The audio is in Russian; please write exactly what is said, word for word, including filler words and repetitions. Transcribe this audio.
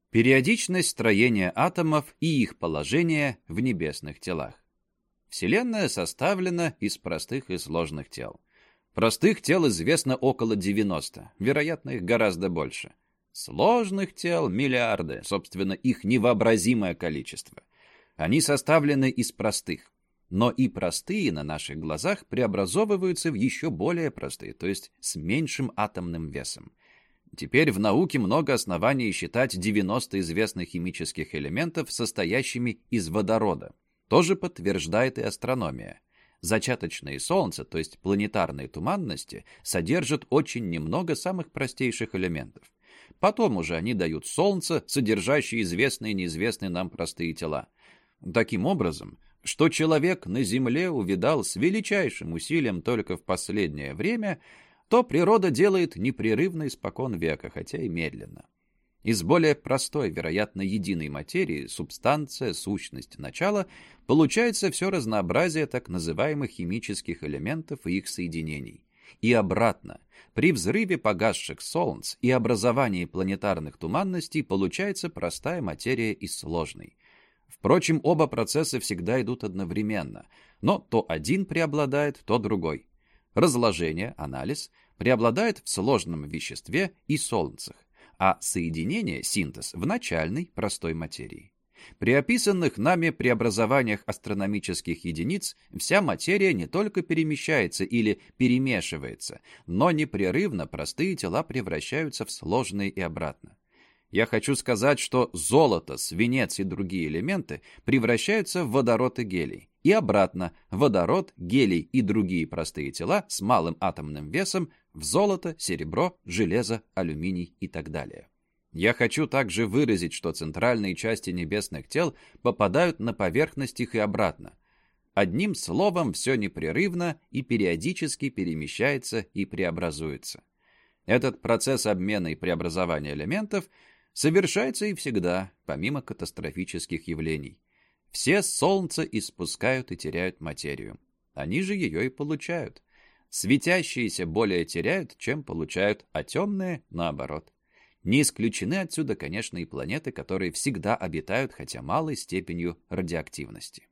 Периодичность строения атомов и их положение в небесных телах. Вселенная составлена из простых и сложных тел. Простых тел известно около девяноста, вероятно, их гораздо больше. Сложных тел — миллиарды, собственно, их невообразимое количество. Они составлены из простых. Но и простые на наших глазах преобразовываются в еще более простые, то есть с меньшим атомным весом. Теперь в науке много оснований считать девяносто известных химических элементов состоящими из водорода. Тоже подтверждает и астрономия. Зачаточные Солнца, то есть планетарные туманности, содержат очень немного самых простейших элементов. Потом уже они дают Солнце, содержащие известные и неизвестные нам простые тела. Таким образом, что человек на Земле увидал с величайшим усилием только в последнее время, то природа делает непрерывно испокон века, хотя и медленно. Из более простой, вероятно, единой материи, субстанция, сущность, начало, получается все разнообразие так называемых химических элементов и их соединений. И обратно, при взрыве погасших солнц и образовании планетарных туманностей получается простая материя из сложной. Впрочем, оба процесса всегда идут одновременно, но то один преобладает, то другой. Разложение, анализ, преобладает в сложном веществе и солнцах, а соединение, синтез, в начальной, простой материи. При описанных нами преобразованиях астрономических единиц вся материя не только перемещается или перемешивается, но непрерывно простые тела превращаются в сложные и обратно. Я хочу сказать, что золото, свинец и другие элементы превращаются в водород и гелий. И обратно, водород, гелий и другие простые тела с малым атомным весом в золото, серебро, железо, алюминий и так далее. Я хочу также выразить, что центральные части небесных тел попадают на поверхность их и обратно. Одним словом, все непрерывно и периодически перемещается и преобразуется. Этот процесс обмена и преобразования элементов совершается и всегда, помимо катастрофических явлений. Все солнца испускают и теряют материю. Они же ее и получают. Светящиеся более теряют, чем получают, а темные — наоборот. Не исключены отсюда, конечно, и планеты, которые всегда обитают, хотя малой степенью радиоактивности.